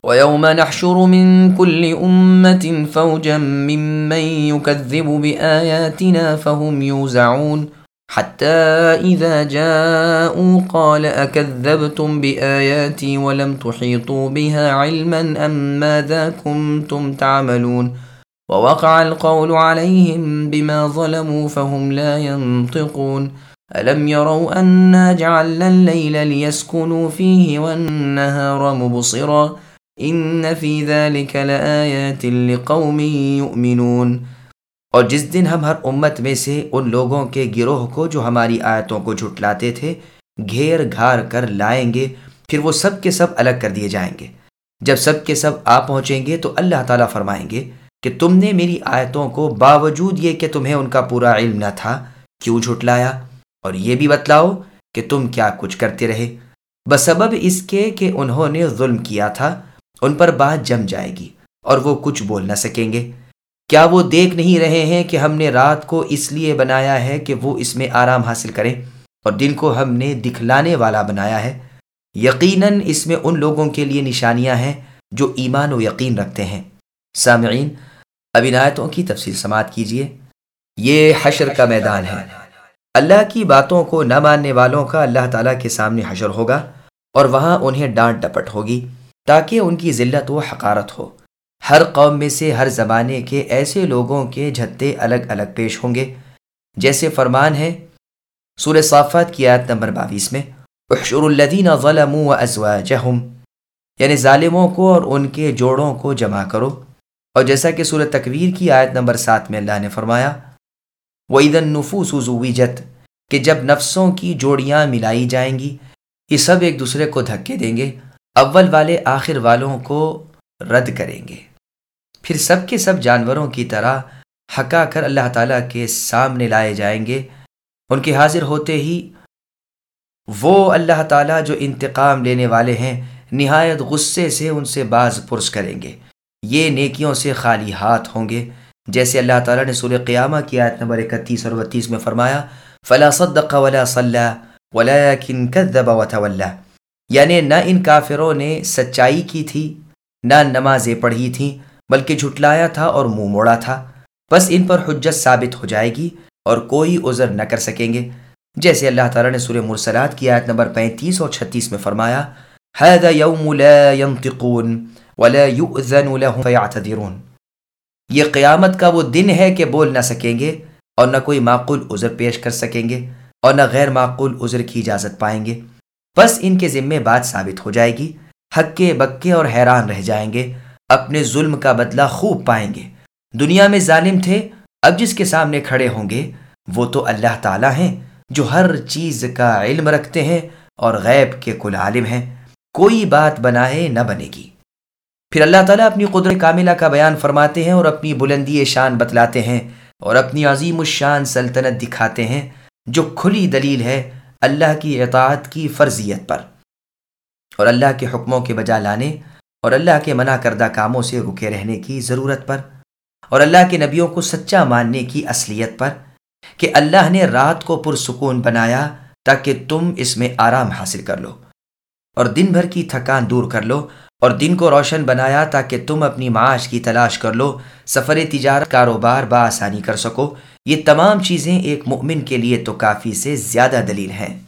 وَيَوْمَ نَحْشُرُ مِنْ كُلِّ أُمَّةٍ فَوْجًا مِّمَّنْ يُكَذِّبُ بِآيَاتِنَا فَهُمْ يُوزَعُونَ حَتَّى إِذَا جَاءُوا قَالَ أَكَذَّبْتُمْ بِآيَاتِي وَلَمْ تُحِيطُوا بِهَا عِلْمًا أَمْ مَاذَا كُنْتُمْ تَعْمَلُونَ وَوَقَعَ الْقَوْلُ عَلَيْهِمْ بِمَا ظَلَمُوا فَهُمْ لَا يَنطِقُونَ أَلَمْ يَرَوْا أَنَّا جَعَلْنَا اللَّيْلَ لِيَسْكُنُوا فِيهِ وَالنَّهَارَ مُبْصِرًا ان فی ذلک لآیات لقوم یؤمنون۔ اور جس دن ہم ہر امت میں سے ان لوگوں کے گروہ کو جو ہماری آیتوں کو جھٹلاتے تھے گھیر گھار کر لائیں گے، پھر وہ سب کے سب الگ کر دیے جائیں گے۔ جب سب کے سب آ پہنچیں گے تو اللہ تعالیٰ فرمائیں گے کہ تم نے میری آیتوں کو باوجود یہ کہ تمہیں ان کا پورا علم نہ تھا کیوں جھٹلایا، اور یہ بھی بتلاؤ کہ تم کیا کچھ کرتے رہے۔ بسبب اس کے کہ انہوں نے ظلم کیا تھا ان پر بات جم جائے گی اور وہ کچھ بول نہ سکیں گے۔ کیا وہ دیکھ نہیں رہے ہیں کہ ہم نے رات کو اس لیے بنایا ہے کہ وہ اس میں آرام حاصل کریں، اور دن کو ہم نے دکھلانے والا بنایا ہے؟ یقیناً اس میں ان لوگوں کے لیے نشانیاں ہیں جو ایمان و یقین رکھتے ہیں۔ سامعین، اب ان آیتوں کی تفصیل سماعت کیجیے۔ یہ حشر کا میدان ہے۔ اللہ کی باتوں کو نہ ماننے والوں کا اللہ تعالیٰ کے سامنے حشر ہوگا، اور وہاں انہیں ڈانٹ ڈپٹ ہوگی تاکہ ان کی ذلت و حقارت ہو۔ ہر قوم میں سے ہر زمانے کے ایسے لوگوں کے جھتے الگ الگ پیش ہوں گے، جیسے فرمان ہے سورہ صافات کی آیت نمبر 22 میں، احشروا الذین ظلموا وازواجہم، یعنی ظالموں کو اور ان کے جوڑوں کو جمع کرو۔ اور جیسا کہ سورہ تکویر کی آیت نمبر 7 میں اللہ نے فرمایا وَإِذَا النُّفُوسُ زُوِّجَتْ، کہ جب نفسوں کی جوڑیاں ملائی جائیں گی، یہ سب ایک دوسرے کو دھکے دیں گے، اول والے آخر والوں کو رد کریں گے، پھر سب کے سب جانوروں کی طرح ہکا کر اللہ تعالیٰ کے سامنے لائے جائیں گے۔ ان کے حاضر ہوتے ہی وہ اللہ تعالیٰ جو انتقام لینے والے ہیں نہایت غصے سے ان سے باز پرس کریں گے۔ یہ نیکیوں سے خالی ہاتھ ہوں گے، جیسے اللہ تعالیٰ نے سورہ قیامہ کی آیت نمبر 31 اور 32 میں فرمایا فلا صدق ولا صلی ولکن کذب وتولی، یعنی نہ ان کافروں نے سچائی کی تھی نہ نمازیں پڑھی تھیں بلکہ جھٹلایا تھا اور منہ موڑا تھا، بس ان پر حجت ثابت ہو جائے گی اور کوئی عذر نہ کر سکیں گے، جیسے اللہ تعالیٰ نے سورہ مرسلات کی آیت نمبر 35 اور 36 میں فرمایا ھذا یوم لا ینطقون ولا یؤذن لهم فیعتذرون، یہ قیامت کا وہ دن ہے کہ بول نہ سکیں گے اور نہ کوئی معقول عذر پیش کر سکیں گے اور نہ غیر معقول عذر کی اجازت پائیں گے، بس ان کے ذمے بات ثابت ہو جائے گی، ہکے بکے اور حیران رہ جائیں گے، اپنے ظلم کا بدلہ خوب پائیں گے۔ دنیا میں ظالم تھے، اب جس کے سامنے کھڑے ہوں گے وہ تو اللہ تعالیٰ ہیں جو ہر چیز کا علم رکھتے ہیں اور غیب کے کل عالم ہیں، کوئی بات بنائے نہ بنے گی۔ پھر اللہ تعالیٰ اپنی قدرت کاملہ کا بیان فرماتے ہیں اور اپنی بلندی شان بتلاتے ہیں اور اپنی عظیم الشان سلطنت دکھاتے ہیں، جو کھلی دلیل ہے اللہ کی اطاعت کی فرضیت پر، اور اللہ کے حکموں کے بجا لانے اور اللہ کے منع کردہ کاموں سے رکے رہنے کی ضرورت پر، اور اللہ کے نبیوں کو سچا ماننے کی اصلیت پر کہ اللہ نے رات کو پرسکون بنایا تاکہ تم اس میں آرام حاصل کر لو، اور دن بھر کی تھکان دور کر لو، اور دن کو روشن بنایا تاکہ تم اپنی معاش کی تلاش کر لو، سفر تجارت کاروبار بآسانی کر سکو۔ یہ تمام چیزیں ایک مومن کے لیے تو کافی سے زیادہ دلیل ہیں۔